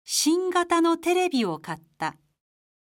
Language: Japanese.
新型のテレビを買った。